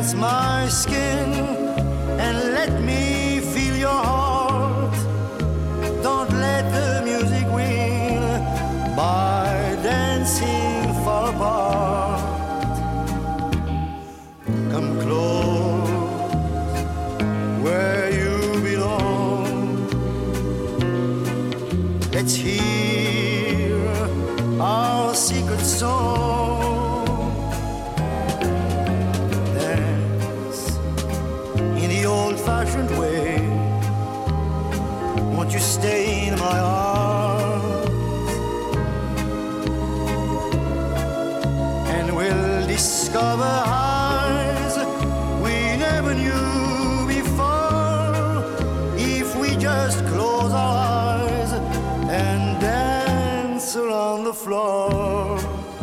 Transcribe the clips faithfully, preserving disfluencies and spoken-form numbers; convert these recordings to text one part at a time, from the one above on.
dance my skin and let me feel your heart. Don't let the music win by dancing far apart. Come close where you belong. Let's hear our secret song. Dance in the old-fashioned way. Won't you stay in my arms? And we'll discover highs we never knew before if we just close our eyes and dance around the floor.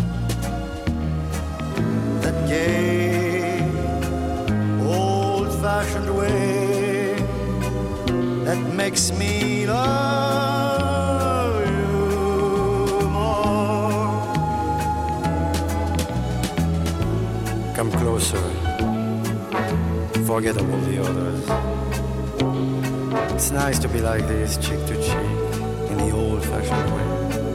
That gay, old-fashioned way that makes me love you more. Come closer, forget all the others. It's nice to be like this, cheek to cheek, in the old-fashioned way.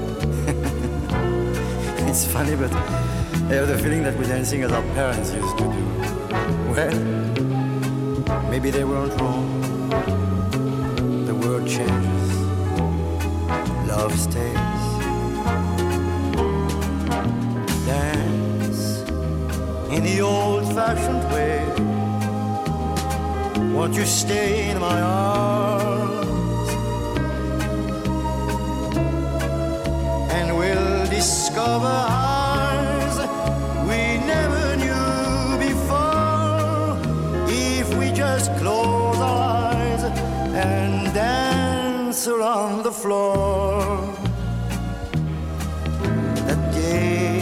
It's funny, but I have the feeling that we're dancing as our parents used to do. Well, maybe they weren't wrong. The world changes, love stays. Dance in the old-fashioned way. Won't you stay in my arms? And we'll discover highs we never knew before if we just close our eyes and dance around the floor. That gay,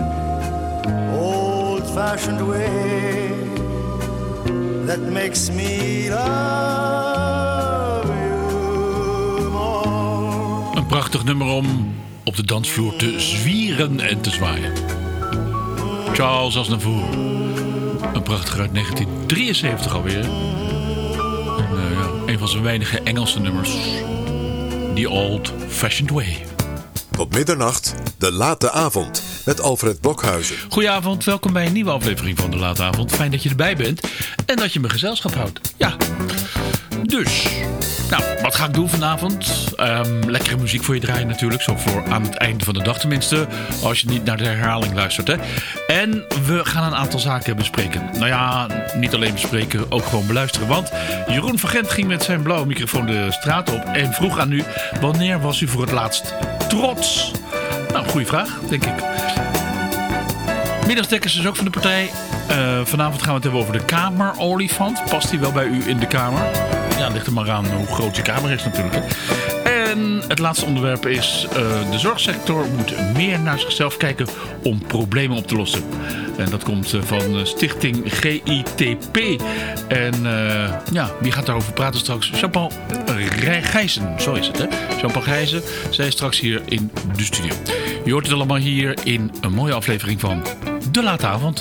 old-fashioned way that makes me love you more. Een prachtig nummer om op de dansvloer te zwieren en te zwaaien. Charles Aznavour. Een prachtig uit negentien drieënzeventig alweer. En, uh, ja, een van zijn weinige Engelse nummers. The Old Fashioned Way. Tot middernacht, De Late Avond, met Alfred Blokhuizen. Goedenavond, welkom bij een nieuwe aflevering van De Late Avond. Fijn dat je erbij bent en dat je me gezelschap houdt. Ja, dus... Nou, wat ga ik doen vanavond? Um, lekkere muziek voor je draaien natuurlijk. Zo voor aan het einde van de dag tenminste. Als je niet naar de herhaling luistert. Hè. En we gaan een aantal zaken bespreken. Nou ja, niet alleen bespreken, ook gewoon beluisteren. Want Jeroen van Gent ging met zijn blauwe microfoon de straat op. En vroeg aan u, wanneer was u voor het laatst trots? Nou, goede vraag, denk ik. Middagdekkers is ook van de partij. Uh, vanavond gaan we het hebben over de kamerolifant. Past die wel bij u in de kamer? Ja, ligt er maar aan hoe groot je kamer is natuurlijk. Hè. En het laatste onderwerp is... Uh, de zorgsector moet meer naar zichzelf kijken om problemen op te lossen. En dat komt uh, van stichting G I T P. En uh, ja, wie gaat daarover praten straks? Jean-Paul Gijzen, zo is het hè. Jean-Paul Gijzen, zij is straks hier in de studio. Je hoort het allemaal hier in een mooie aflevering van De Late Avond.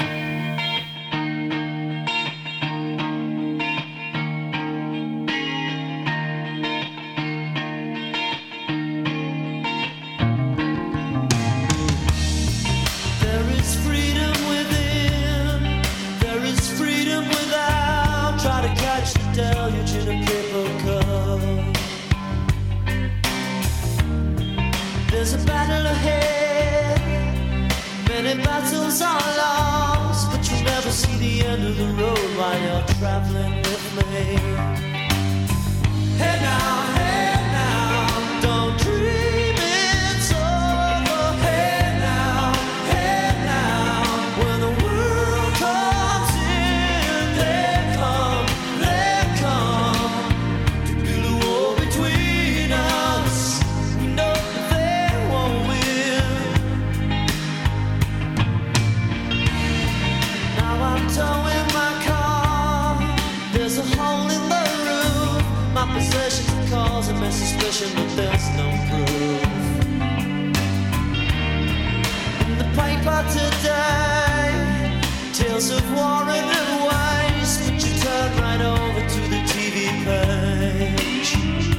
stories of war and waste, but you turn right over to the T V page.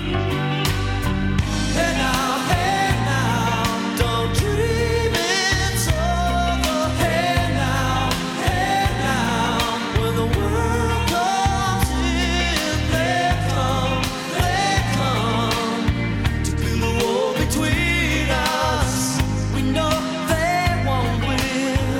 Hey now, hey now, don't dream it's over. Hey now, hey now, when the world comes in, they come, they come to build a wall between us. We know they won't win.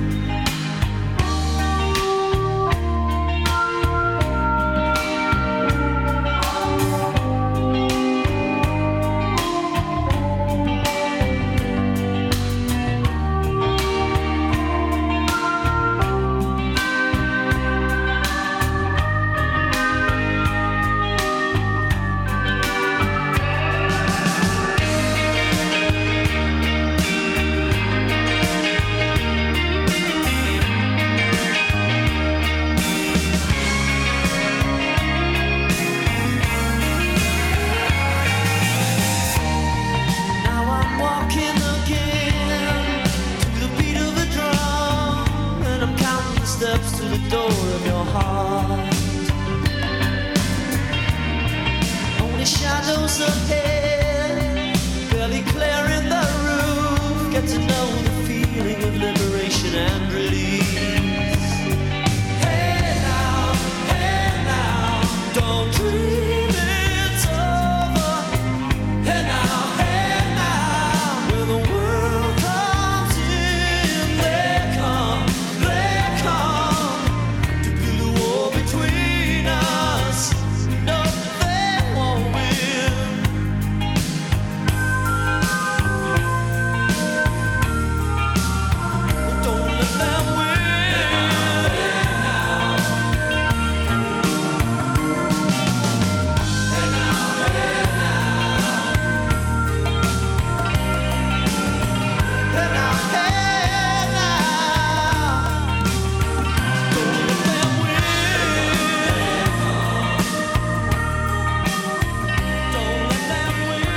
Now I'm walking again to the beat of a drum, and I'm counting the steps to the door of your heart. Only shadows ahead, barely clearing the roof. Get to know the feeling of liberation and release. Hey now, hey now, don't dream it's over. Hey now, hey now, when the world comes in, they come, they come to build a wall between us. No, they won't win. Don't let them win. Hey now, hey now. Hey now, hey now. Don't let them win. Don't let them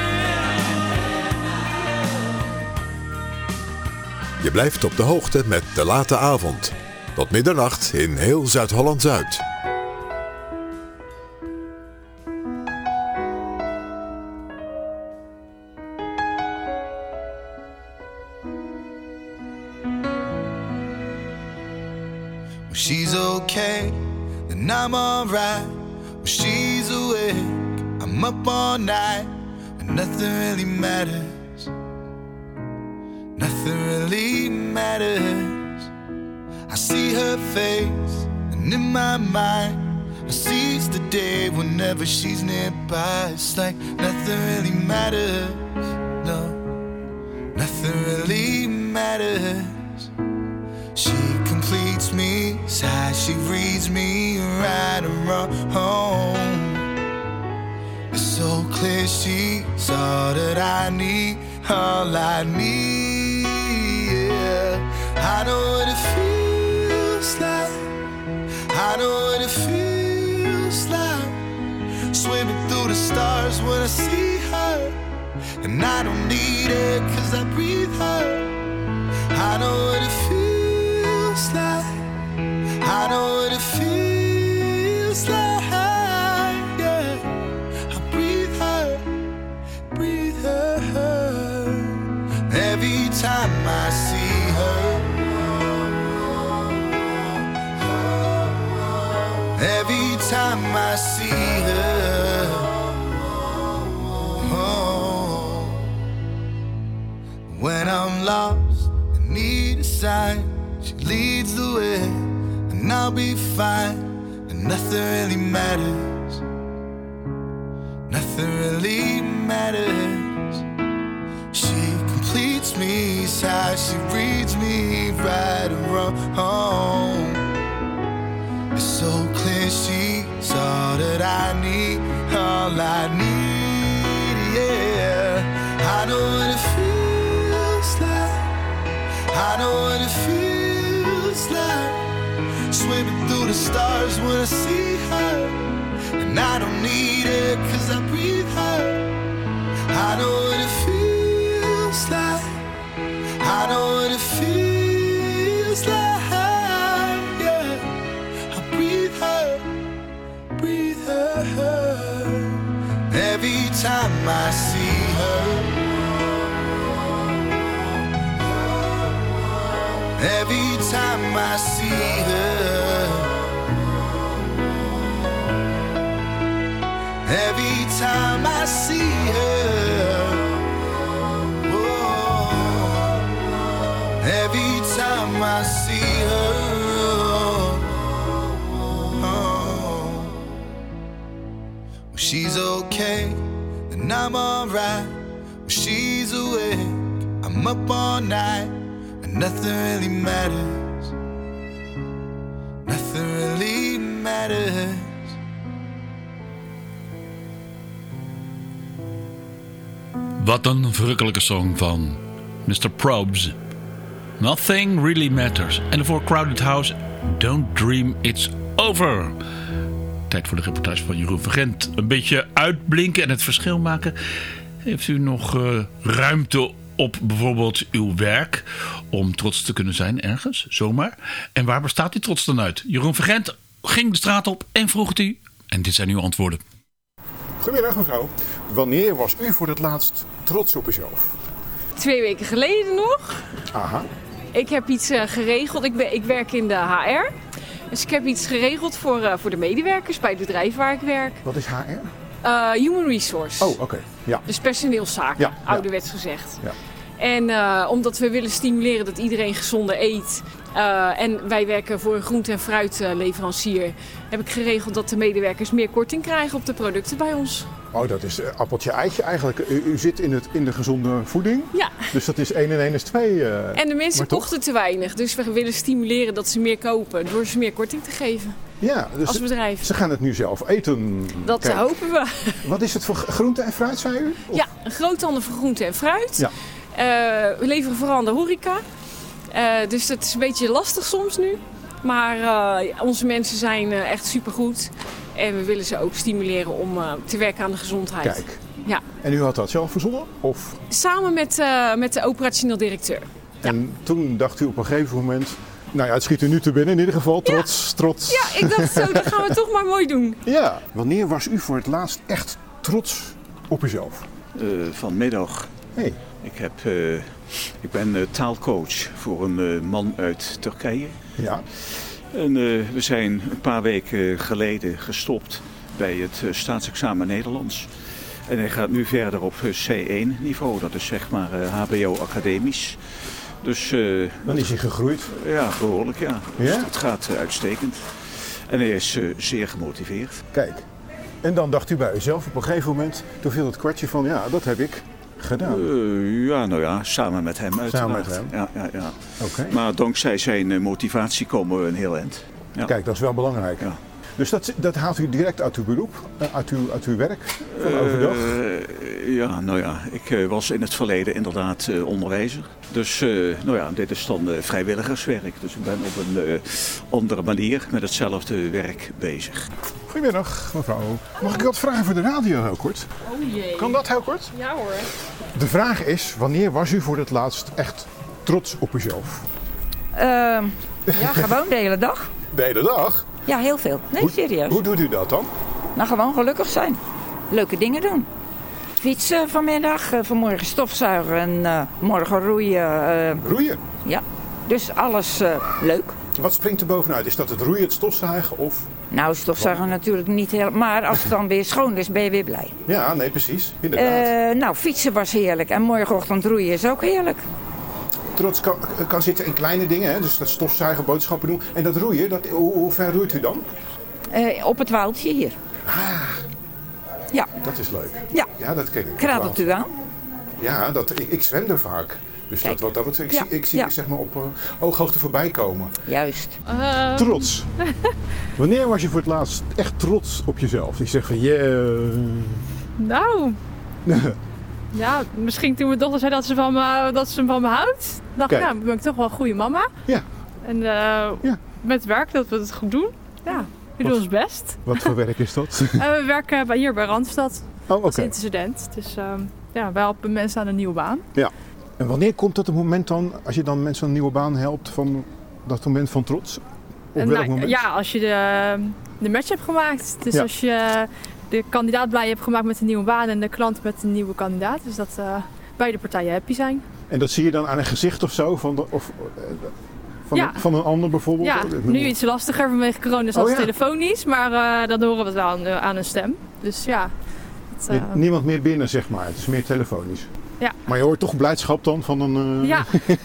win. Je blijft op de hoogte met De Late Avond. Tot middernacht in heel Zuid-Holland-Zuid. When she's okay, then I'm alright. When she's awake, I'm up all night, and nothing really matters. Nothing really matters. I see her face, and in my mind, I seize the day whenever she's nearby. It's like nothing really matters. No, nothing really matters. She completes me, side she reads me right and wrong. It's so clear she's all that I need, all I need. Yeah. I know what it feels like. I know what it feels like. Swimming through the stars when I see her, and I don't need it 'cause I breathe her. I know what it feels like. I know what it feels like, yeah. I breathe her, breathe her. Every time I see her, every time I see her, oh. When I'm lost and need a sign, she leads the way, and I'll be fine, and nothing really matters. Nothing really matters. She completes me, side she reads me right and wrong. It's so clear she's all that I need, all I need, yeah. I know what it feels like. I know what it feels like. Swimming through the stars when I see her, and I don't need it 'cause I breathe her. I know what it feels like. I know what it feels like, I see her, every time I see her, every time I see her, oh, every time I see her, oh. When she's okay, then I'm alright. When she's awake, I'm up all night, and nothing really matters. Nothing really matters. Wat een verrukkelijke song van mister Probst. Nothing Really Matters. En voor Crowded House, Don't Dream It's Over. Tijd voor de reportage van Jeroen Vergent. Een beetje uitblinken en het verschil maken. Heeft u nog uh, ruimte op bijvoorbeeld uw werk om trots te kunnen zijn ergens, zomaar? En waar bestaat die trots dan uit? Jeroen Vergent ging de straat op en vroeg het u. En dit zijn uw antwoorden. Goedemiddag mevrouw. Wanneer was u voor het laatst trots op uzelf? Twee weken geleden nog. Aha. Ik heb iets uh, geregeld. Ik, ben, ik werk in de H R. Dus ik heb iets geregeld voor, uh, voor de medewerkers bij het bedrijf waar ik werk. Wat is H R? Uh, Human Resource. Oh, oké. Okay. Ja. Dus personeelszaken, Ja, ja. ouderwets gezegd. Ja. En uh, omdat we willen stimuleren dat iedereen gezonder eet. Uh, en wij werken voor een groente- en fruitleverancier. Heb ik geregeld dat de medewerkers meer korting krijgen op de producten bij ons. Oh, dat is uh, appeltje eitje eigenlijk. U, u zit in, het, in de gezonde voeding. Ja. Dus dat is één en één is twee. Uh, En de mensen maar toch? kochten te weinig. Dus we willen stimuleren dat ze meer kopen. Door ze meer korting te geven. Ja, dus Als bedrijf. Ze gaan het nu zelf eten. Dat Kijk. hopen we. Wat is het voor groente en fruit, zei u? Of? Ja, een groothandel voor groente en fruit. Ja. Uh, we leveren vooral aan de horeca. Uh, dus dat is een beetje lastig soms nu. Maar uh, onze mensen zijn uh, echt supergoed. En we willen ze ook stimuleren om uh, te werken aan de gezondheid. Kijk. Ja. En u had dat zelf verzonnen? Of? Samen met, uh, met de operationeel directeur. En toen dacht u op een gegeven moment... Nou ja, het schiet u nu te binnen in ieder geval. Trots, ja. trots. Ja, ik dacht zo, dat gaan we toch maar mooi doen. Ja. Wanneer was u voor het laatst echt trots op uzelf? Uh, vanmiddag. Hey. Ik, heb, uh, ik ben uh, taalcoach voor een uh, man uit Turkije. Ja. En uh, we zijn een paar weken geleden gestopt bij het uh, staatsexamen Nederlands. En hij gaat nu verder op uh, C één niveau, dat is zeg maar uh, H B O academisch. Dus, uh, Dan is hij gegroeid. Ja, behoorlijk ja. Ja? Dus het gaat uh, uitstekend. En hij is uh, zeer gemotiveerd. Kijk. En dan dacht u bij uzelf op een gegeven moment, toen viel het kwartje van ja, dat heb ik gedaan. Uh, ja, nou ja, samen met hem uiteraard. Samen met hem? Ja, ja, ja. Okay. Maar dankzij zijn uh, motivatie komen we een heel eind. Ja. Kijk, dat is wel belangrijk. Ja. Dus dat, dat haalt u direct uit uw beroep, uit uw, uit uw werk van overdag? Uh, ja, nou ja, ik uh, was in het verleden inderdaad uh, onderwijzer. Dus uh, nou ja, dit is dan uh, vrijwilligerswerk. Dus ik ben op een uh, andere manier met hetzelfde werk bezig. Goedemiddag, mevrouw. Mag ik wat vragen voor de radio heel kort? Oh jee. Kan dat heel kort? Ja hoor. De vraag is, wanneer was u voor het laatst echt trots op uzelf? Uh, ja, gewoon de hele dag. De hele dag? Ja, heel veel. Nee, hoe, serieus. Hoe doet u dat dan? Nou, gewoon gelukkig zijn. Leuke dingen doen. Fietsen vanmiddag, uh, vanmorgen stofzuigen en uh, morgen roeien. Uh, roeien? Ja, dus alles uh, leuk. Wat springt er bovenuit? Is dat het roeien, het stofzuigen of... Nou, stofzuigen Wat? natuurlijk niet heel... Maar als het dan weer schoon is, ben je weer blij. Ja, nee, precies. Inderdaad. Uh, nou, fietsen was heerlijk. En morgenochtend roeien is ook heerlijk. Trots kan, kan zitten in kleine dingen, hè? Dus dat stofzuigen, boodschappen doen. En dat roeien, dat, hoe, hoe ver roeit u dan? Uh, op het woudje hier. Ah, ja. Dat is leuk. Ja. Ja, dat ken ik. Kradelt u aan? Ja, dat, ik, ik zwem er vaak. Dus Kijk. dat, wat dat betreft, ik ja. zie ik zie ja. zeg maar op uh, ooghoogte voorbij komen. Juist. Uh... Trots. Wanneer was je voor het laatst echt trots op jezelf? Ik zeg van, yeah. Nou... Ja, misschien toen mijn dochter zei dat ze, van me, dat ze van me houdt. dacht ik, nou, ben ik toch wel een goede mama. Ja. En uh, ja. met werk dat we het goed doen. Ja, we doen ons best. Wat voor werk is dat? uh, we werken bij, hier bij Randstad. Oh, oké. Als intercedent. Dus uh, ja, wij helpen mensen aan een nieuwe baan. Ja. En wanneer komt dat het moment dan, als je dan mensen aan een nieuwe baan helpt, van dat moment van trots? Op welk nou, moment? Ja, als je de, de match hebt gemaakt. Dus ja. als je de kandidaat blij hebt gemaakt met een nieuwe baan en de klant met een nieuwe kandidaat. Dus dat uh, beide partijen happy zijn. En dat zie je dan aan een gezicht of zo? Van, de, of, uh, van, ja. van een ander bijvoorbeeld? Ja, nu iets lastiger vanwege corona is dat oh, ja. telefonisch. Maar uh, dan horen we het wel aan, uh, aan hun stem. Dus ja. Het, uh... Niemand meer binnen, zeg maar. Het is meer telefonisch. Ja. Maar je hoort toch blijdschap dan van een... Uh... Ja.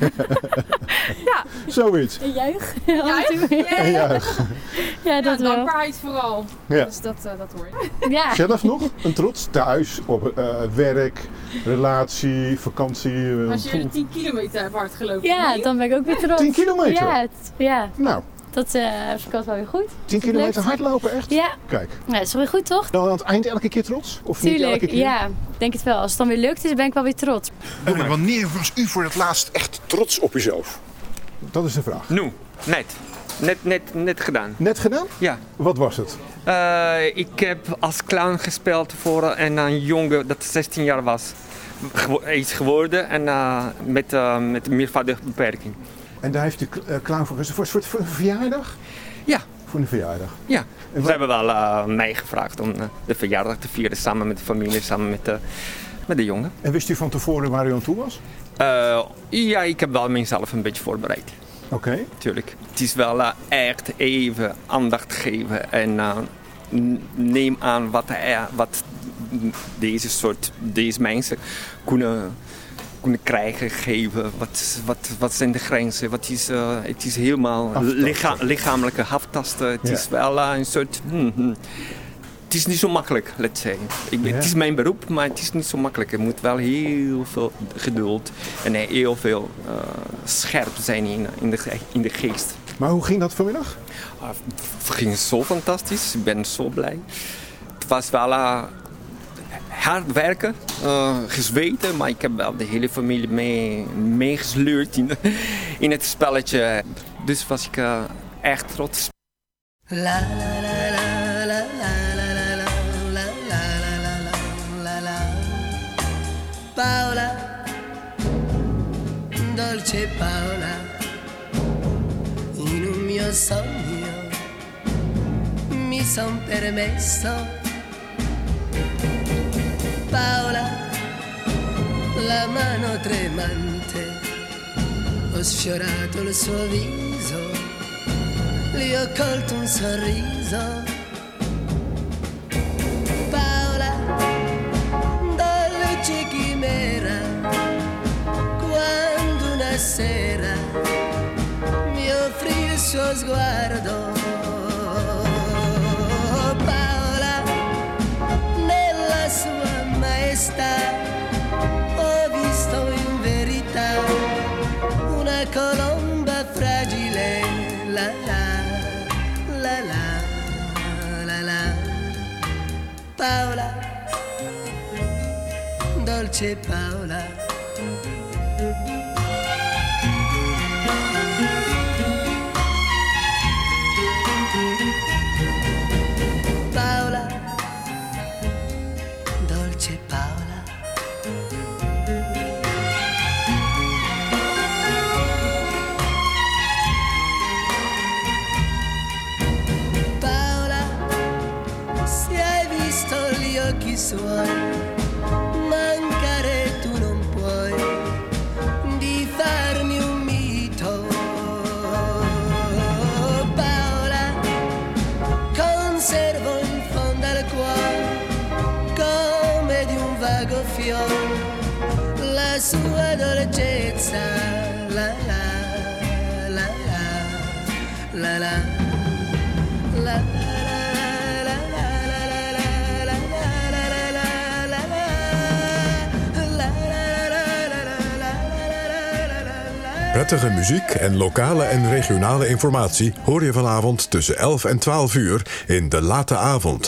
ja. Zoiets. Een juich. Juich? Een juich. Ja, dat ja, wel. dankbaarheid vooral. Ja. Dus dat, uh, dat hoor je. Ja. Zelf nog een trots? Thuis, op uh, werk, relatie, vakantie. Uh, Als je tien kilometer hebt hard gelopen. Ja, nee? dan ben ik ook weer trots. tien kilometer? Ja. Het, ja. Nou. Dat uh, was wel weer goed. tien kilometer hardlopen, echt? Ja. Kijk. Ja, dat is wel weer goed, toch? Dan aan het eind elke keer trots? Of Tuurlijk, niet elke keer? Ja. Ik denk het wel. Als het dan weer lukt, dan ben ik wel weer trots. Uh, wanneer was u voor het laatst echt trots op uzelf? Dat is de vraag. Nu, net. Net, net, net gedaan. Net gedaan? Ja. Wat was het? Uh, ik heb als clown gespeeld voor een, een jongen dat zestien jaar was. Hij is geworden en uh, met, uh, met een meervoudige beperking. En daar heeft u uh, clown voor voor, voor, voor een verjaardag? Ja. Voor een verjaardag? Ja. En ze hebben wel uh, mij gevraagd om uh, de verjaardag te vieren samen met de familie, samen met de, met de jongen. En wist u van tevoren waar u aan toe was? Uh, ja, ik heb wel mezelf een beetje voorbereid. Oké. Okay. Tuurlijk. Het is wel uh, echt even aandacht geven en uh, neem aan wat, uh, wat deze soort, deze mensen kunnen, kunnen krijgen, geven. Wat, wat, wat zijn de grenzen? Wat is, uh, het is helemaal licha- lichamelijke aftasten. Het ja. is wel uh, een soort... Hmm, hmm. Het is niet zo makkelijk, let's say. Ik, ja. Het is mijn beroep, maar het is niet zo makkelijk. Je moet wel heel veel geduld en heel veel uh, scherp zijn in, in, de, in de geest. Maar hoe ging dat vanmiddag? Uh, het ging zo fantastisch. Ik ben zo blij. Het was wel uh, hard werken, uh, gezweten, maar ik heb wel de hele familie mee, meegesleurd in, in het spelletje. Dus was ik uh, echt trots. La, la, la, la, la, la. Paola, dolce Paola, in un mio sogno mi son permesso. Paola, la mano tremante, ho sfiorato il suo viso, gli ho colto un sorriso. Quando una sera mi offrì il suo sguardo, Paola, nella sua maestà ho visto in verità una colomba fragile, la la, la la, la la, Paola, dolce Paola. Paola, dolce Paola. Paola, se hai visto gli occhi suoi, mancare tu non puoi di farmi un mito. Paola, conservo in fondo al cuore come di un vago fiore la sua dolcezza, la la la la la la la la. Prettige muziek en lokale en regionale informatie hoor je vanavond tussen elf en twaalf uur in De Late Avond.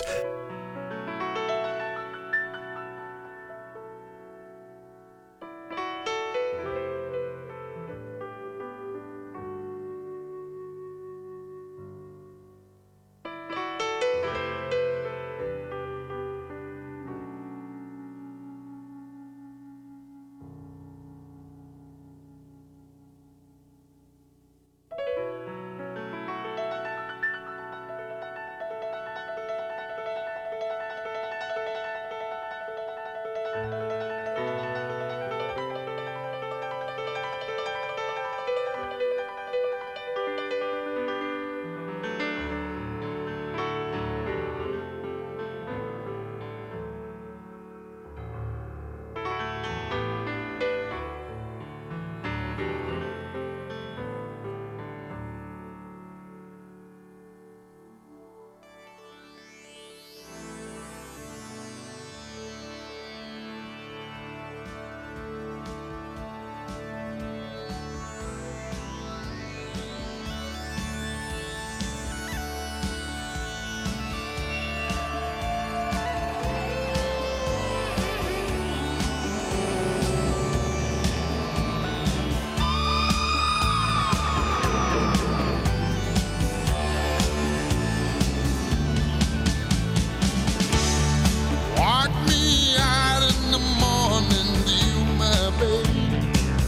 Walk me out in the morning, you my baby.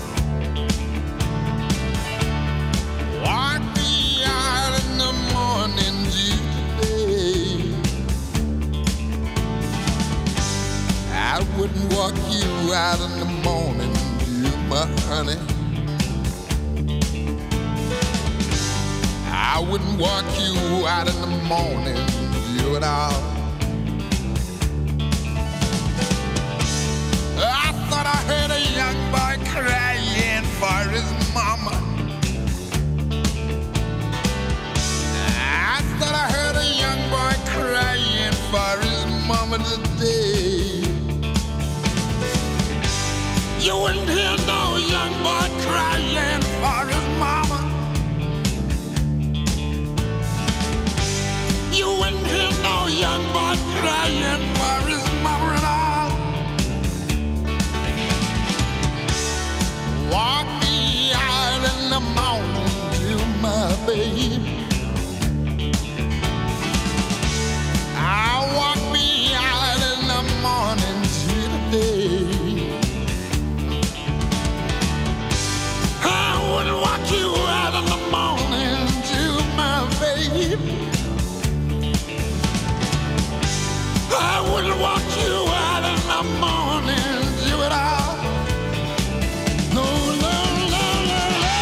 Walk me out in the morning, you today. I wouldn't walk you out in the morning, you my honey. I wouldn't walk you out in the morning, you and all. I thought I heard a young boy crying for his mama. I thought I heard a young boy crying for his mama today. You wouldn't hear no young boy crying for his mama. You wouldn't hear no young boy crying for his mama at all. Walk me out in the morning to my baby. I walk me out in the morning to the day. I wouldn't walk you out in the morning to my baby. I wouldn't walk you out in the morning to it all. No, no, no, no,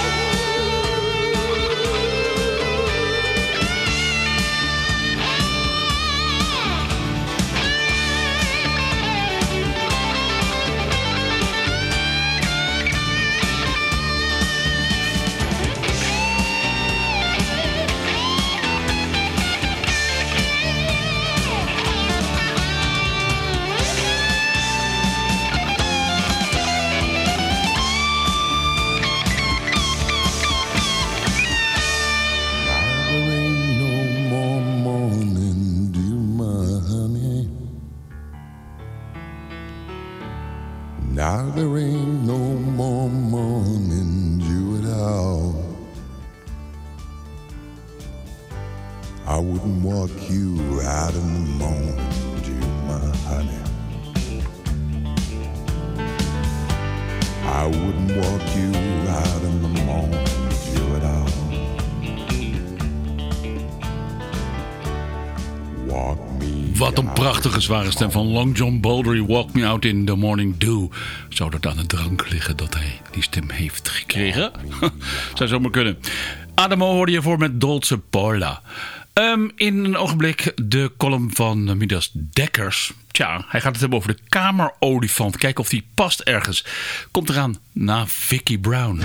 now there ain't no more morning dew at all. I wouldn't walk you out in the morning dew, my honey. I wouldn't walk you out in the morning dew at all. Walk me. Wat een prachtige zware stem van Long John Baldry. Walk me out in the morning dew. Zou dat aan de drank liggen dat hij die stem heeft gekregen? Zou zomaar kunnen. Adamo hoorde je voor met Dolce Paula. Um, in een ogenblik de column van Midas Dekkers. Tja, hij gaat het hebben over de kamerolifant. Kijken of die past ergens. Komt eraan na Vicki Brown.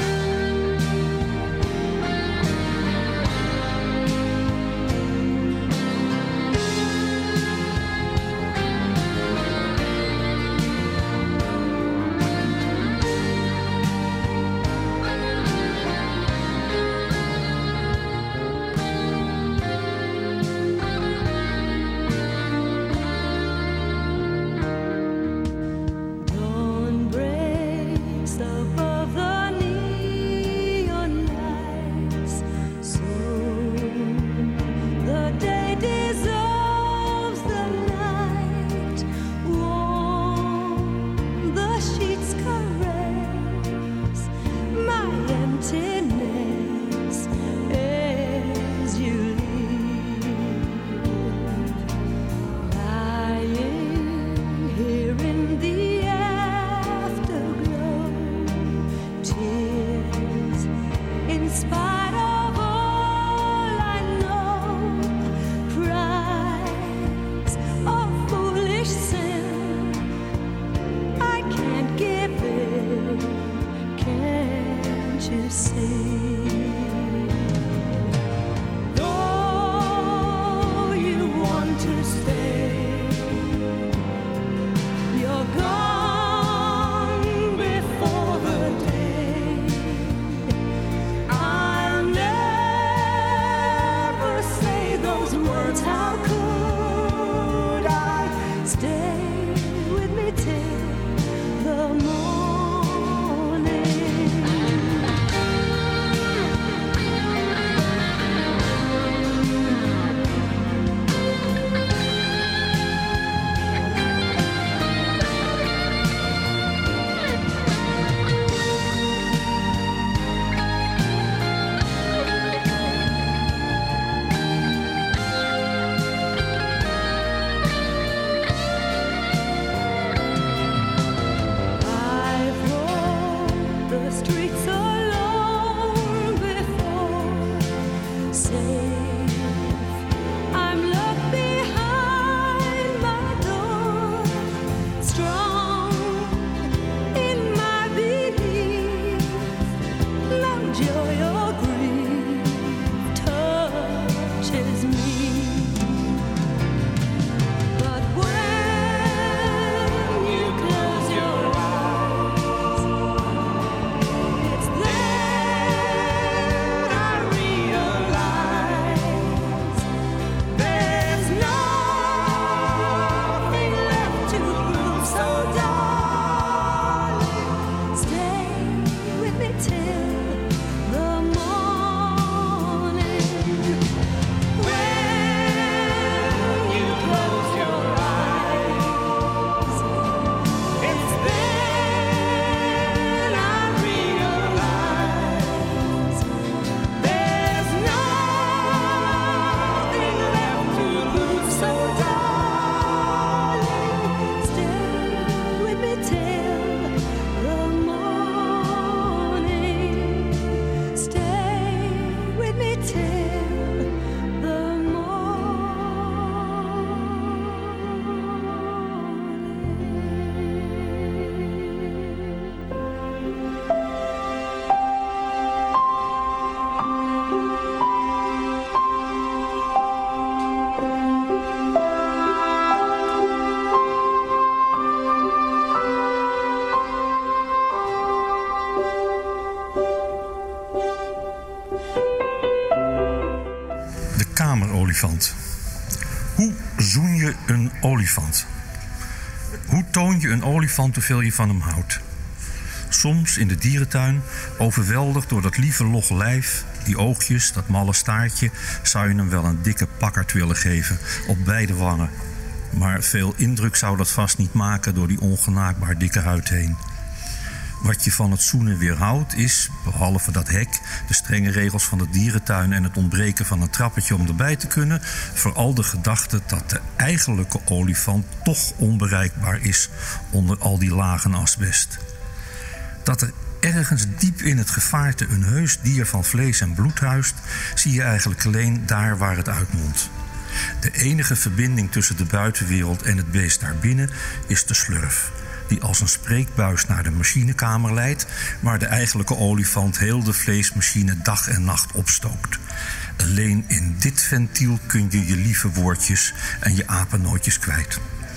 Dawn breaks above the neon lights. Soon the day dissolves the night. Warm the sheets caress my emptiness as you leave. Lying here in the afterglow, tears in spite of all I know, cries of foolish sin. I can't give in, can't to see. Though you want to stay, you're gone before the day. I'll never say those words. How could I stay with me till the morning? I've walked the streets alone before, safe. I'm locked behind my door, strong in my belief. No joy or grief touches me. But when you close your eyes, it's then I realize there's nothing left to prove. So darling, stay with me till the morning. When you close your eyes, it's then I realize there's nothing left to lose. So darling, stay with me till the morning. Stay with me till the De kamerolifant. Hoe zoen je een olifant? Hoe toon je een olifant hoeveel je van hem houdt? Soms in de dierentuin, overweldigd door dat lieve logge lijf, die oogjes, dat malle staartje, zou je hem wel een dikke pakkerd willen geven op beide wangen. Maar veel indruk zou dat vast niet maken door die ongenaakbaar dikke huid heen. Wat je van het zoenen weerhoudt is, behalve dat hek, de strenge regels van de dierentuin en het ontbreken van een trappetje om erbij te kunnen, vooral de gedachte dat de eigenlijke olifant toch onbereikbaar is onder al die lagen asbest. Dat er ergens diep in het gevaarte een heus dier van vlees en bloed huist, zie je eigenlijk alleen daar waar het uitmondt. De enige verbinding tussen de buitenwereld en het beest daarbinnen is de slurf, die als een spreekbuis naar de machinekamer leidt, waar de eigenlijke olifant heel de vleesmachine dag en nacht opstookt. Alleen in dit ventiel kun je je lieve woordjes en je apennootjes kwijt.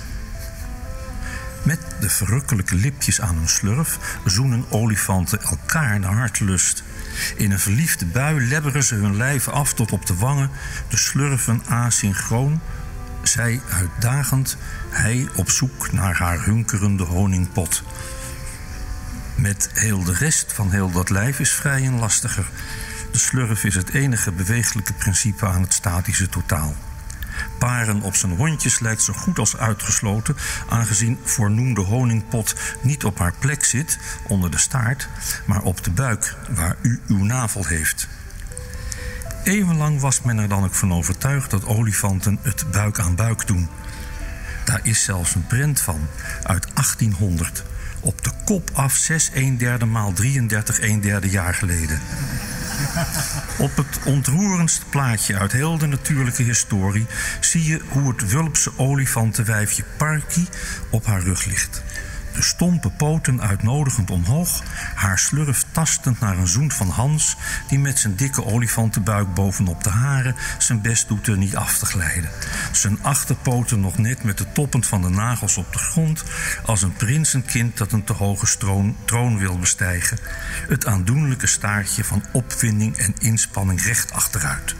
Met de verrukkelijke lipjes aan hun slurf zoenen olifanten elkaar naar hartelust. In een verliefde bui lebberen ze hun lijven af tot op de wangen, de slurven asynchroon, zij uitdagend, hij op zoek naar haar hunkerende honingpot. Met heel de rest van heel dat lijf is vrij en lastiger. De slurf is het enige bewegelijke principe aan het statische totaal. Paren op zijn hondjes lijkt zo goed als uitgesloten, aangezien voornoemde honingpot niet op haar plek zit, onder de staart, maar op de buik, waar u uw navel heeft. Eeuwenlang was men er dan ook van overtuigd dat olifanten het buik aan buik doen. Daar is zelfs een prent van, uit achttienhonderd. Op de kop af zes een derde maal drieëndertig een derde jaar geleden. Op het ontroerendste plaatje uit heel de natuurlijke historie zie je hoe het wulpse olifantenwijfje Parky op haar rug ligt. de stompe poten uitnodigend omhoog, haar slurf tastend naar een zoen van Hans, die met zijn dikke olifantenbuik bovenop de haren zijn best doet er niet af te glijden. Zijn achterpoten nog net met de toppen van de nagels op de grond, als een prinsenkind dat een te hoge stroon, troon wil bestijgen. Het aandoenlijke staartje van opwinding en inspanning recht achteruit.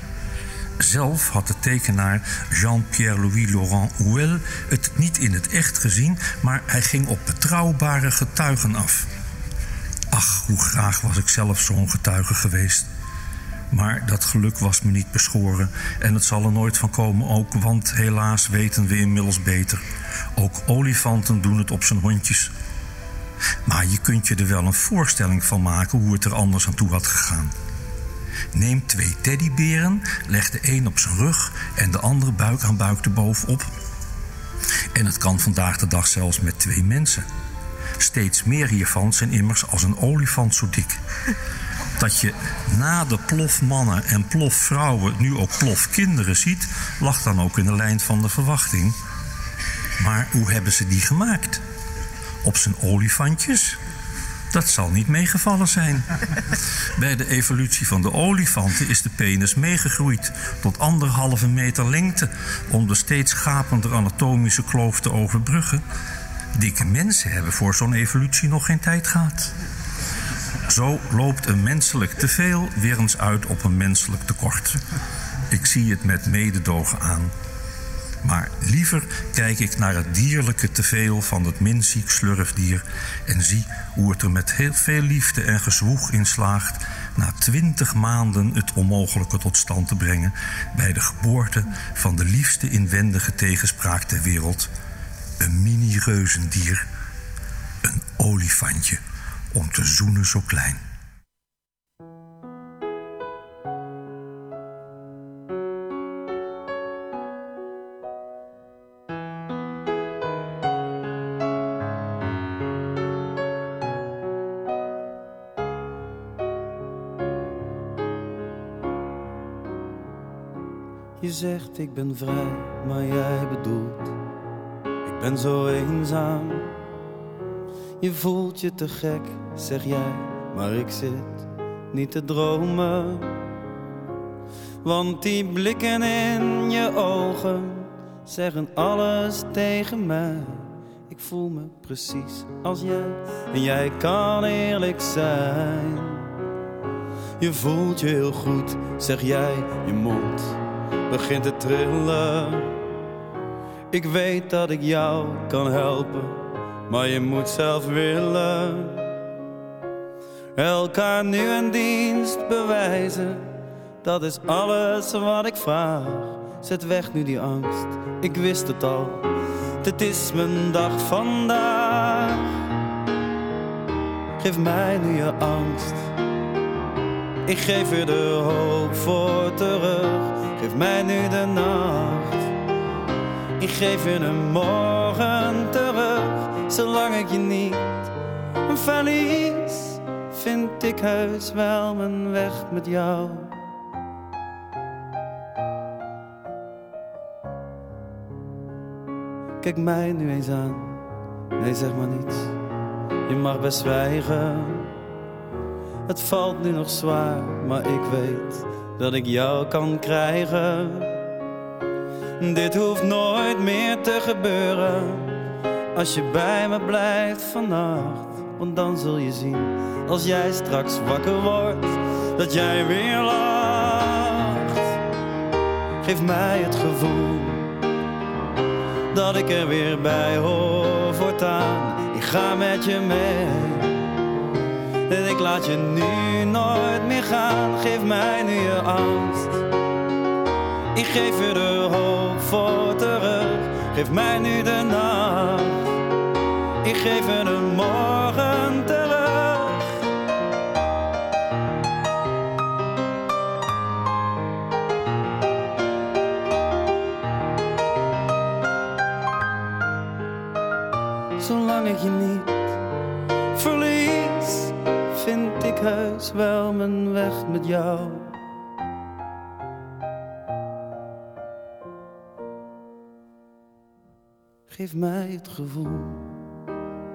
Zelf had de tekenaar Jean-Pierre Louis Laurent Houel het niet in het echt gezien, maar hij ging op betrouwbare getuigen af. Ach, hoe graag was ik zelf zo'n getuige geweest. Maar dat geluk was me niet beschoren en het zal er nooit van komen ook, want helaas weten we inmiddels beter. Ook olifanten doen het op zijn hondjes. Maar je kunt je er wel een voorstelling van maken hoe het er anders aan toe had gegaan. Neem twee teddyberen, leg de een op zijn rug en de andere buik aan buik erbovenop. En het kan vandaag de dag zelfs met twee mensen. Steeds meer hiervan zijn immers als een olifant zo dik. Dat je na de plofmannen en ploffvrouwen nu ook plofkinderen ziet, lag dan ook in de lijn van de verwachting. Maar hoe hebben ze die gemaakt? Op zijn olifantjes? Dat zal niet meegevallen zijn. Bij de evolutie van de olifanten is de penis meegegroeid tot anderhalve meter lengte om de steeds gapender anatomische kloof te overbruggen. Dikke mensen hebben voor zo'n evolutie nog geen tijd gehad. Zo loopt een menselijk teveel weer eens uit op een menselijk tekort. Ik zie het met mededogen aan. Maar liever kijk ik naar het dierlijke teveel van het minziek slurfdier en zie hoe het er met heel veel liefde en gezwoeg in slaagt na twintig maanden het onmogelijke tot stand te brengen bij de geboorte van de liefste inwendige tegenspraak ter wereld. Een mini-reuzendier, een olifantje, om te zoenen zo klein. Je zegt ik ben vrij, maar jij bedoelt ik ben zo eenzaam. Je voelt je te gek, zeg jij, maar ik zit niet te dromen. Want die blikken in je ogen zeggen alles tegen mij. Ik voel me precies als jij en jij kan eerlijk zijn. Je voelt je heel goed, zeg jij, je mond begint te trillen. Ik weet dat ik jou kan helpen, maar je moet zelf willen. Elkaar nu een dienst bewijzen, dat is alles wat ik vraag. Zet weg nu die angst, ik wist het al, dit is mijn dag vandaag. Geef mij nu je angst, ik geef je de hoop voor terug. Geef mij nu de nacht, ik geef je een morgen terug. Zolang ik je niet verlies, vind ik heus wel mijn weg met jou. Kijk mij nu eens aan, nee zeg maar niets, je mag best zwijgen. Het valt nu nog zwaar, maar ik weet dat ik jou kan krijgen. Dit hoeft nooit meer te gebeuren, als je bij me blijft vannacht. Want dan zul je zien, als jij straks wakker wordt, dat jij weer lacht. Geef mij het gevoel, dat ik er weer bij hoor voortaan. Ik ga met je mee, en ik laat je nu nooit meer gaan. Geef mij nu je angst, ik geef je de hoop voor terug. Geef mij nu de nacht, ik geef je een morgen terug. Zolang ik je niet verlies, vind ik heus wel mijn weg met jou. Geef mij het gevoel,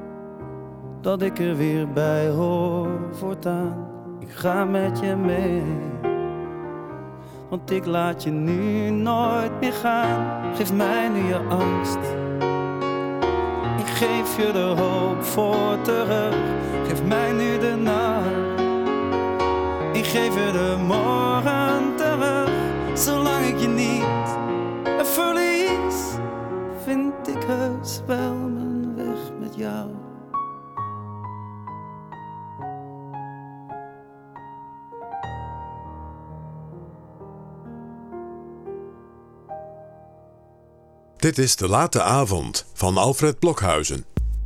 dat ik er weer bij hoor voortaan. Ik ga met je mee, want ik laat je nu nooit meer gaan. Geef mij nu je angst, ik geef je de hoop voor terug. Geef mij nu de nacht, ik geef je de morgen terug. Zolang ik je niet verlies, vind ik heus wel mijn weg met jou. Dit is De Late Avond van Alfred Blokhuizen.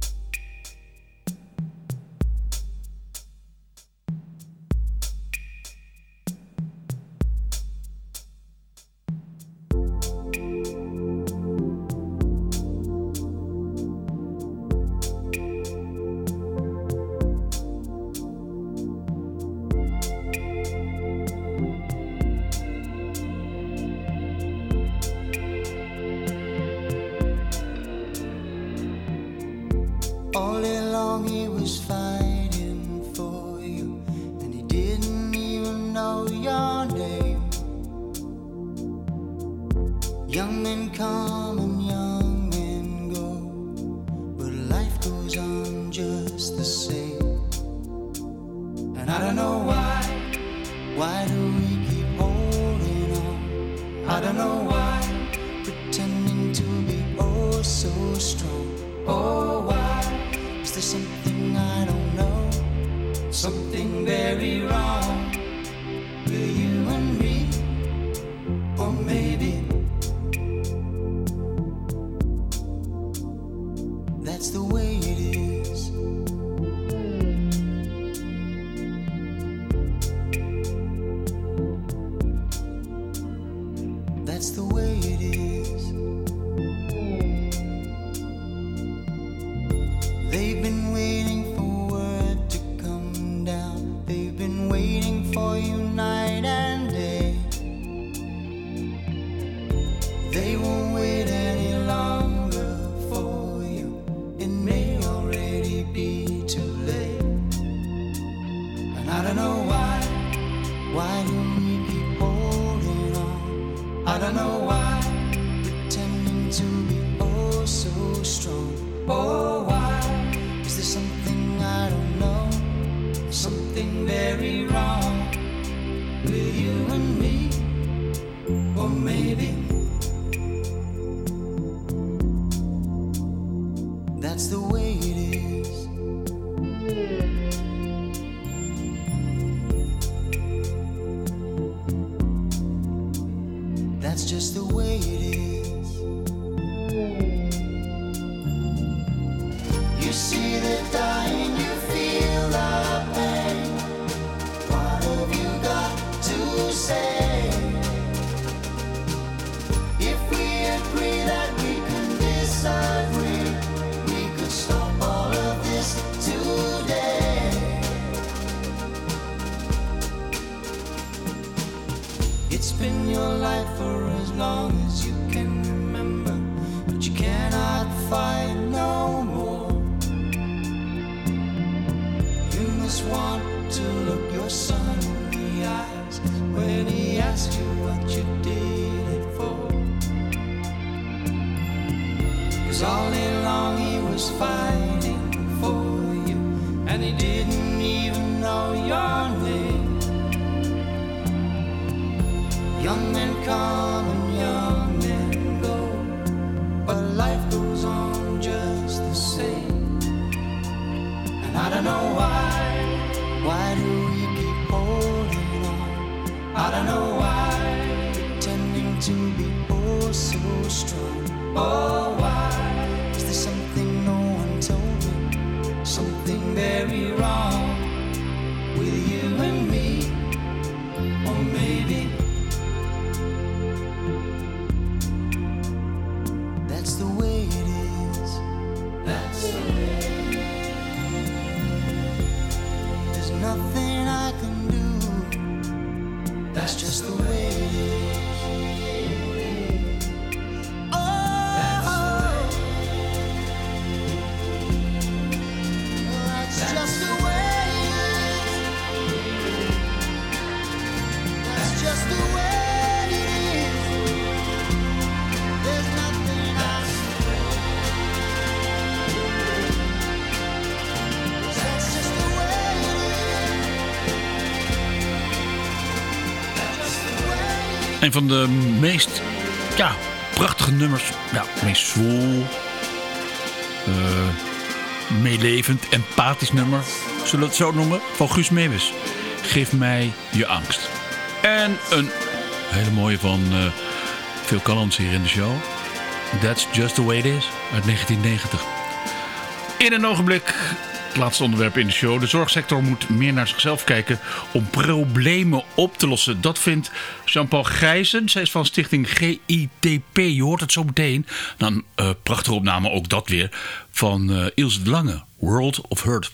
All along he was fighting for you, and he didn't even know your name. Young men come and young men go, but life goes on just the same. And I don't know why, why do we keep holding on? I don't know why, pretending to be oh so strong. Oh, why? Is there something I don't know? Something very wrong with you and me? Or maybe that's the way it is. That's the way it is. They've been waiting for word to come down. They've been waiting for you night and day. They won't wait any longer for you. It may already be too late. And I don't know why, why do we keep holding on? I don't know why, pretending to be oh so strong. Oh, why? Is there something I don't know? Something very wrong with you and me? Or maybe that's the way it is. That's just the way it is. You see the dying, you feel the pain. What have you got to say? If we agree that we can disagree, we could stop all of this today. It's been your life for as long as you can remember, but you cannot fight no more. You must want to look your son in the eyes when he asks you what you did it for. 'Cause all day long he was fighting for you, and he didn't even know your name. Young men come and young men go, but life goes on just the same. And I don't know why, why do we keep holding on? I don't know why, pretending to be oh so strong. Oh, why is there something no one told me? Something very wrong with you and me? Or maybe that's the way it is. That's the way. There's nothing I can do. That's just the way it is. Oh, Een van de meest ja, prachtige nummers. Ja, meest zwoel. Uh, meelevend, empathisch nummer. Zullen we het zo noemen? Van Guus Meeuwis. Geef mij je angst. En een hele mooie van uh, Phil Collins hier in de show. That's Just The Way It Is. Uit negentien negentig. In een ogenblik... Het laatste onderwerp in de show. De zorgsector moet meer naar zichzelf kijken om problemen op te lossen. Dat vindt Jean-Paul Gijzen. Zij is van stichting G I T P. Je hoort het zo meteen. Nou, een uh, prachtige opname, ook dat weer, van uh, Ilse de Lange. World of Hurt.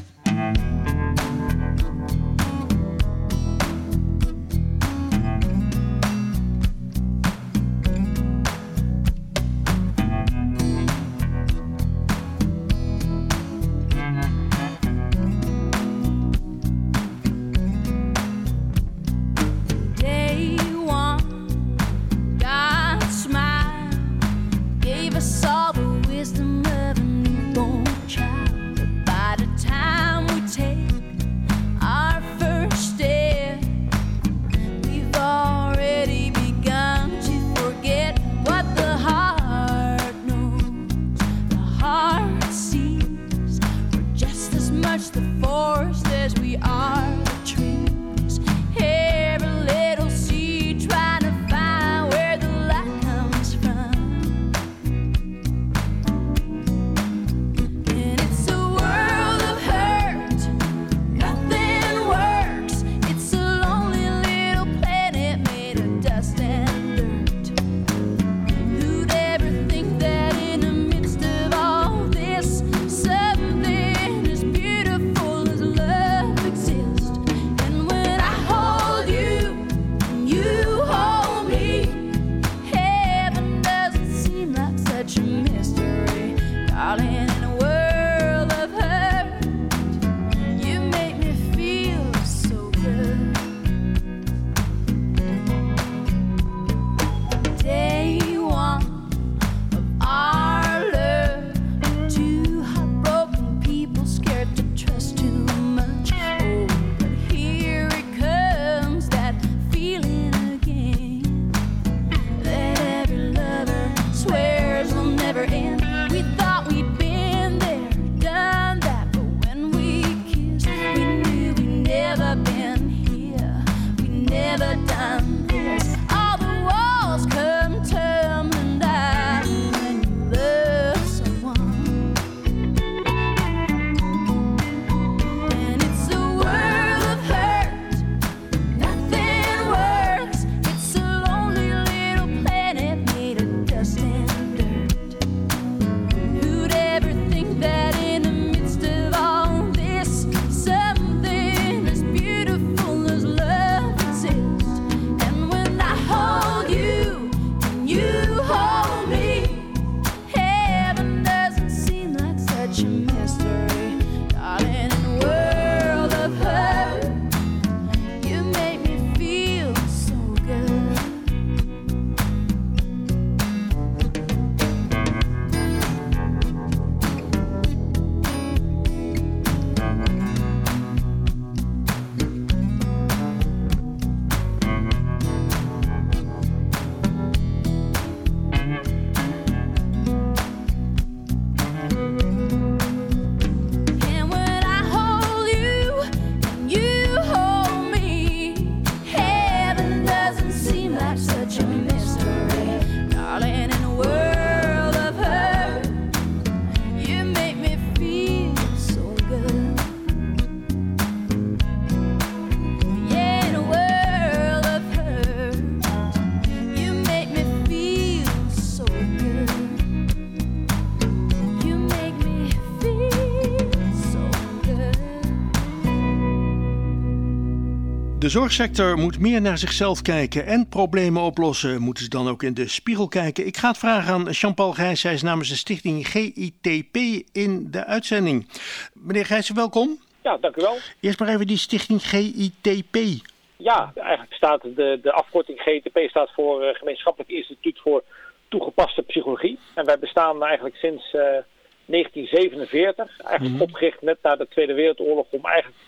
De zorgsector moet meer naar zichzelf kijken en problemen oplossen. Moeten ze dan ook in de spiegel kijken? Ik ga het vragen aan Jean-Paul Gijs. Hij is namens de stichting G I T P in de uitzending. Meneer Gijs, welkom. Ja, dank u wel. Eerst maar even die stichting G I T P. Ja, eigenlijk staat de, de afkorting G I T P staat voor uh, Gemeenschappelijk Instituut voor Toegepaste Psychologie. En wij bestaan eigenlijk sinds uh, negentien zevenenveertig. Eigenlijk mm-hmm. opgericht net na de Tweede Wereldoorlog om eigenlijk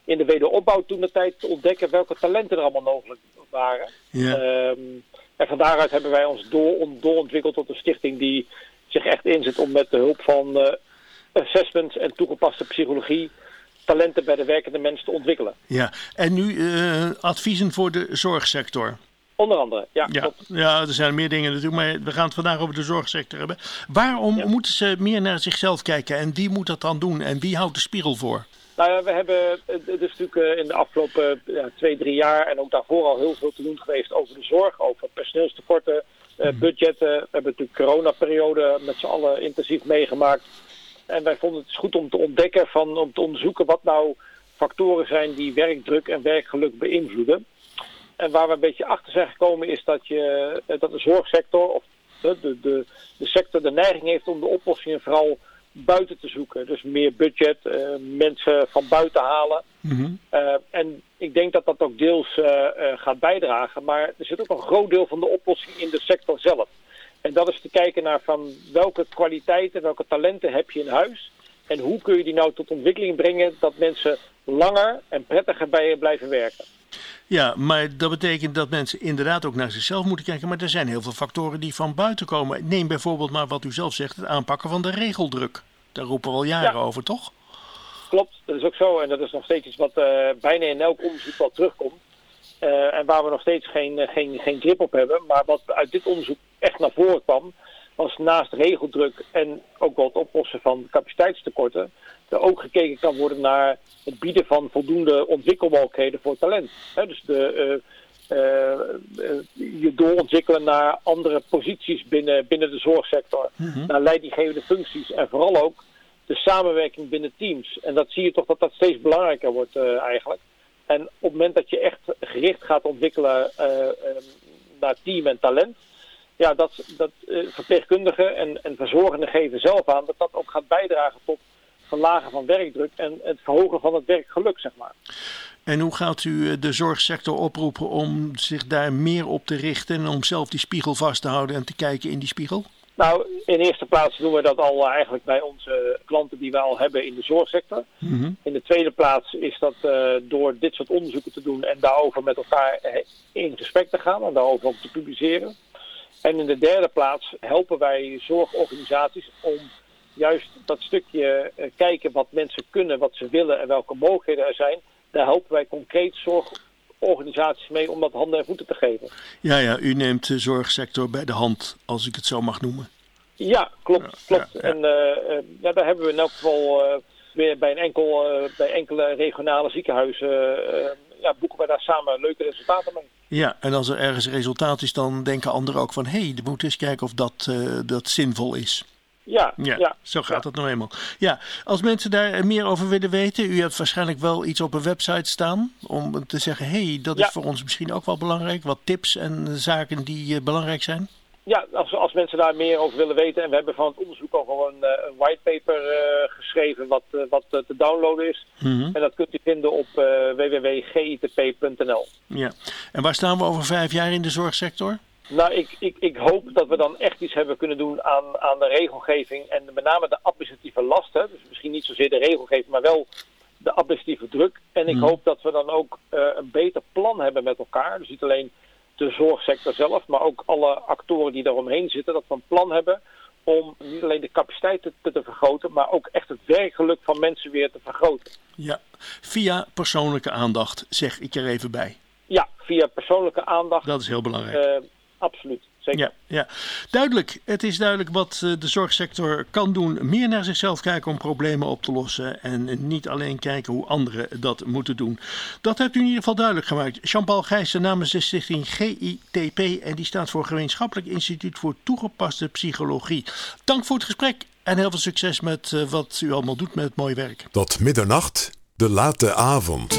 in de wederopbouw toen de tijd te ontdekken welke talenten er allemaal mogelijk waren. Ja. Um, en van daaruit hebben wij ons door, doorontwikkeld tot een stichting die zich echt inzet om met de hulp van uh, assessments en toegepaste psychologie talenten bij de werkende mensen te ontwikkelen. Ja, en nu uh, adviezen voor de zorgsector. Onder andere, ja. Ja, ja, er zijn meer dingen natuurlijk, maar we gaan het vandaag over de zorgsector hebben. Waarom ja. moeten ze meer naar zichzelf kijken en wie moet dat dan doen en wie houdt de spiegel voor? Nou ja, we hebben, het is natuurlijk in de afgelopen ja, twee, drie jaar en ook daarvoor al heel veel te doen geweest over de zorg, over personeelstekorten, uh, budgetten. We hebben natuurlijk de coronaperiode met z'n allen intensief meegemaakt. En wij vonden het goed om te ontdekken, van, om te onderzoeken wat nou factoren zijn die werkdruk en werkgeluk beïnvloeden. En waar we een beetje achter zijn gekomen is dat, je, dat de zorgsector of de, de, de, de sector de neiging heeft om de oplossingen vooral buiten te zoeken. Dus meer budget, uh, mensen van buiten halen. Mm-hmm. Uh, en ik denk dat dat ook deels uh, uh, gaat bijdragen. Maar er zit ook een groot deel van de oplossing in de sector zelf. En dat is te kijken naar van welke kwaliteiten, welke talenten heb je in huis. En hoe kun je die nou tot ontwikkeling brengen dat mensen langer en prettiger bij je blijven werken. Ja, maar dat betekent dat mensen inderdaad ook naar zichzelf moeten kijken. Maar er zijn heel veel factoren die van buiten komen. Neem bijvoorbeeld maar wat u zelf zegt, het aanpakken van de regeldruk. Daar roepen we al jaren ja. over, toch? Klopt, dat is ook zo. En dat is nog steeds iets wat uh, bijna in elk onderzoek wel terugkomt. Uh, en waar we nog steeds geen, uh, geen, geen grip op hebben. Maar wat uit dit onderzoek echt naar voren kwam, was naast regeldruk en ook wel het oplossen van capaciteitstekorten, er ook gekeken kan worden naar het bieden van voldoende ontwikkelmogelijkheden voor talent. He, dus de, uh, uh, uh, je doorontwikkelen naar andere posities binnen, binnen de zorgsector, mm-hmm. naar leidinggevende functies en vooral ook de samenwerking binnen teams. En dat zie je toch dat dat steeds belangrijker wordt uh, eigenlijk. En op het moment dat je echt gericht gaat ontwikkelen uh, uh, naar team en talent, ja, dat, dat uh, verpleegkundigen en, en verzorgenden geven zelf aan dat dat ook gaat bijdragen tot verlagen van werkdruk en het verhogen van het werkgeluk, zeg maar. En hoe gaat u de zorgsector oproepen om zich daar meer op te richten en om zelf die spiegel vast te houden en te kijken in die spiegel? Nou, in eerste plaats doen we dat al eigenlijk bij onze klanten die we al hebben in de zorgsector. Mm-hmm. In de tweede plaats is dat uh, door dit soort onderzoeken te doen en daarover met elkaar in gesprek te gaan en daarover ook te publiceren. En in de derde plaats helpen wij zorgorganisaties om juist dat stukje uh, kijken wat mensen kunnen, wat ze willen en welke mogelijkheden er zijn. Daar helpen wij concreet zorgorganisaties mee om dat handen en voeten te geven. Ja, ja, u neemt de zorgsector bij de hand, als ik het zo mag noemen. Ja, klopt. Ja, klopt. ja, ja. En uh, uh, ja, daar hebben we in elk geval uh, weer bij, een enkel, uh, bij enkele regionale ziekenhuizen uh, ja, boeken we daar samen leuke resultaten mee. Ja, en als er ergens resultaat is, dan denken anderen ook van hé, hey, we moeten eens kijken of dat, uh, dat zinvol is. Ja, ja, ja, zo gaat ja. het nou eenmaal. Ja, als mensen daar meer over willen weten, u hebt waarschijnlijk wel iets op een website staan om te zeggen, hé, hey, dat is ja. voor ons misschien ook wel belangrijk. Wat tips en zaken die uh, belangrijk zijn? Ja, als, als mensen daar meer over willen weten, en we hebben van het onderzoek ook al een, een whitepaper uh, geschreven wat, uh, wat uh, te downloaden is. Mm-hmm. En dat kunt u vinden op uh, w w w punt g i t p punt n l. Ja, en waar staan we over vijf jaar in de zorgsector? Nou, ik, ik, ik hoop dat we dan echt iets hebben kunnen doen aan, aan de regelgeving en met name de administratieve lasten. Dus misschien niet zozeer de regelgeving, maar wel de administratieve druk. En ik mm. hoop dat we dan ook uh, een beter plan hebben met elkaar. Dus niet alleen de zorgsector zelf, maar ook alle actoren die daaromheen zitten. Dat we een plan hebben om niet alleen de capaciteit te, te vergroten, maar ook echt het werkgeluk van mensen weer te vergroten. Ja, via persoonlijke aandacht, zeg ik er even bij. Ja, via persoonlijke aandacht. Dat is heel belangrijk. Uh, Absoluut, zeker. Ja, ja, duidelijk. Het is duidelijk wat de zorgsector kan doen. Meer naar zichzelf kijken om problemen op te lossen en niet alleen kijken hoe anderen dat moeten doen. Dat hebt u in ieder geval duidelijk gemaakt. Jean-Paul Gijssen namens de stichting G I T P en die staat voor Gemeenschappelijk Instituut voor Toegepaste Psychologie. Dank voor het gesprek en heel veel succes met wat u allemaal doet met het mooie werk. Tot middernacht, de late avond.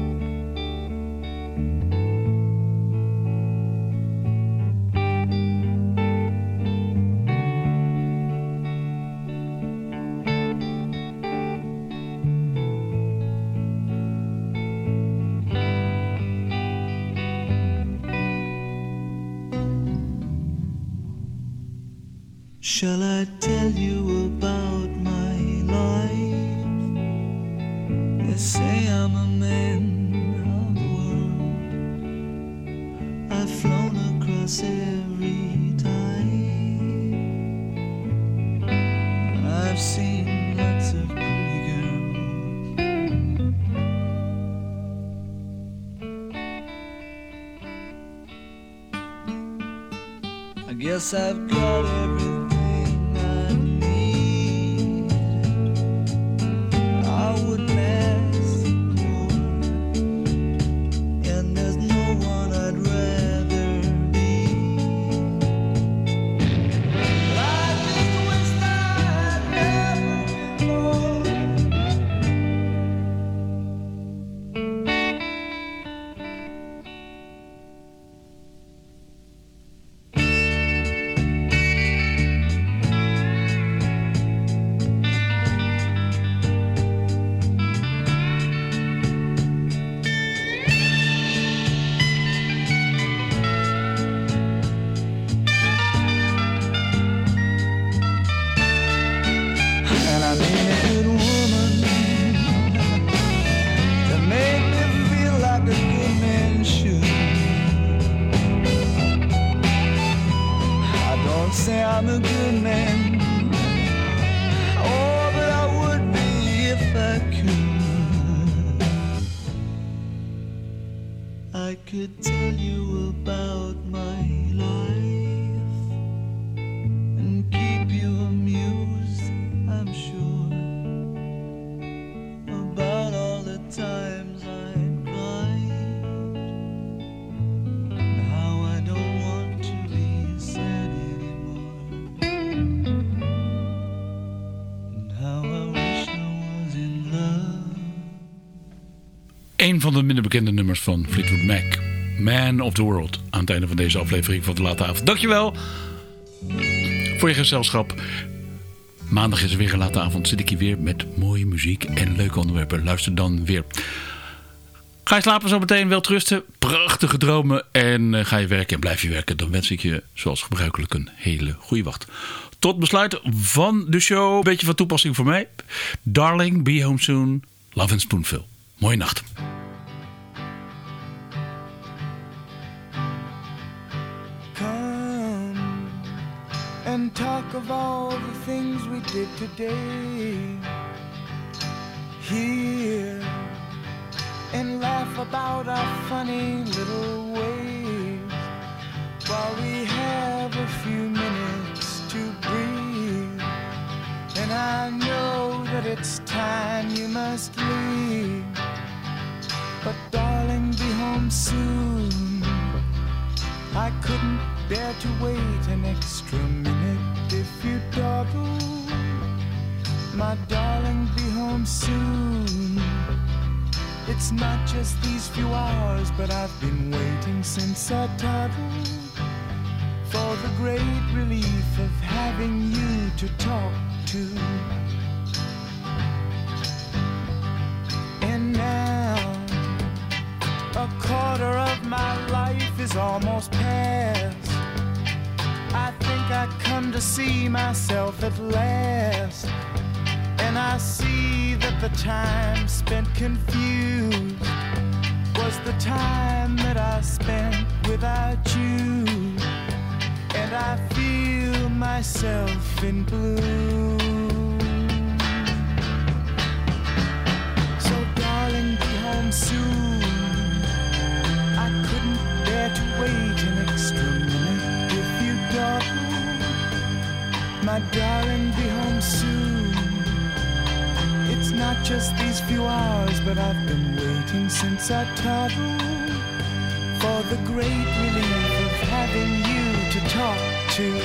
Shall I tell you about my life? They say I'm a man I've flown across every time. I've seen lots of pretty girls. I guess I've got everything I need. I wouldn't ask more, and there's no one I'd rather be. I just wish I'd never been born. And I need a good woman to make me feel like a good man should. I don't say I'm a good man, oh, but I would be if I could. I could tell you about my life and keep you amused, I'm sure, about all the times I cried and how I don't want to be sad anymore, and how I wish I was in love. Een van de minder bekende nummers van Fleetwood Mac. Man of the World. Aan het einde van deze aflevering van De Late Avond. Dankjewel voor je gezelschap. Maandag is er weer een late avond. Zit ik hier weer met mooie muziek en leuke onderwerpen. Luister dan weer. Ga je slapen zo meteen, wel rusten. Prachtige dromen. En uh, ga je werken en blijf je werken. Dan wens ik je zoals gebruikelijk een hele goede wacht. Tot besluit van de show. Een beetje van toepassing voor mij. Darling, be home soon. Love and Spoonful. Mooie nacht. Come and talk of all the things we did today. Here and laugh about our funny little ways while we have a few minutes to breathe. And I know that it's time you must leave, but darling, be home soon. I couldn't bear to wait an extra minute if you dawdle. My darling, be home soon. It's not just these few hours, but I've been waiting since I toddled, for the great relief of having you to talk to. And now a quarter of my life is almost past. I think I come to see myself at last, and I see that the time spent confused was the time that I spent without you. And I feel myself in blue. So darling, be home soon. I couldn't bear to wait an extra minute if you dawdle. My darling, be home soon. It's not just these few hours, but I've been waiting since I toddled, for the great relief of having you to talk to.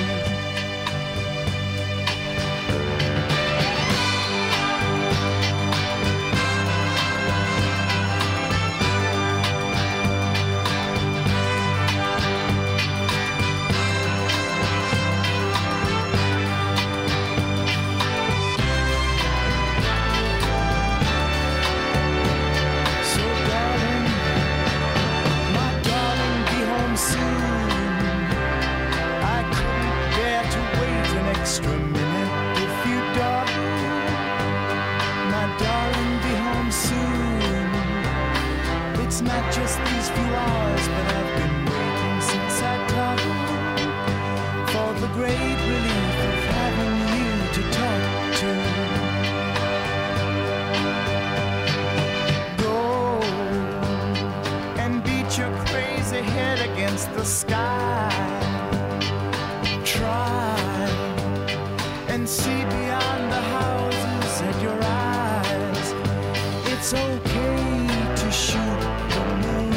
Put your crazy head against the sky. Try and see beyond the houses and your eyes. It's okay to shoot the moon.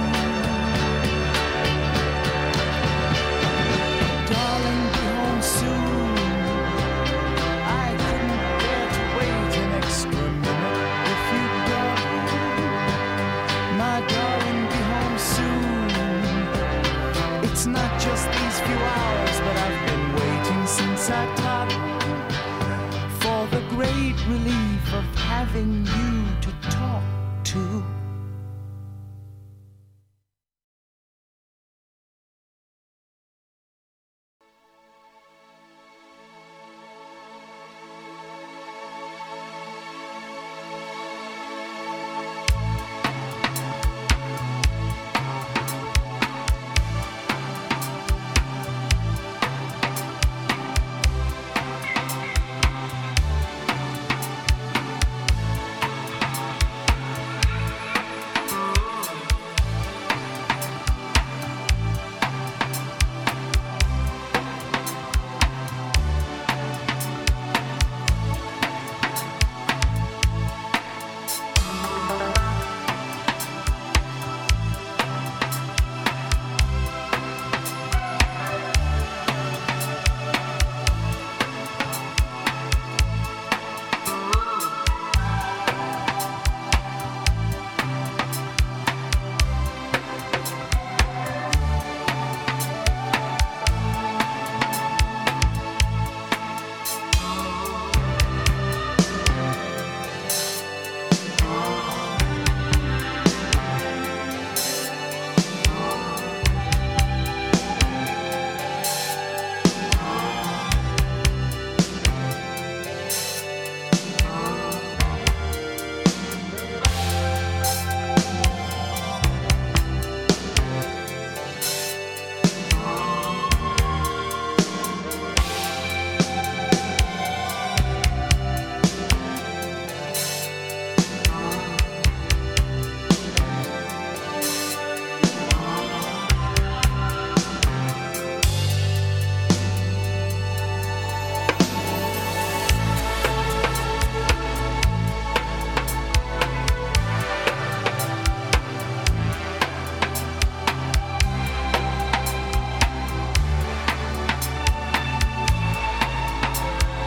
Darling, be home soon. I couldn't bear to wait an extra minute if you don't. My darling, be home soon. It's not just these few hours, but I've been waiting since I taught for the great relief of having you to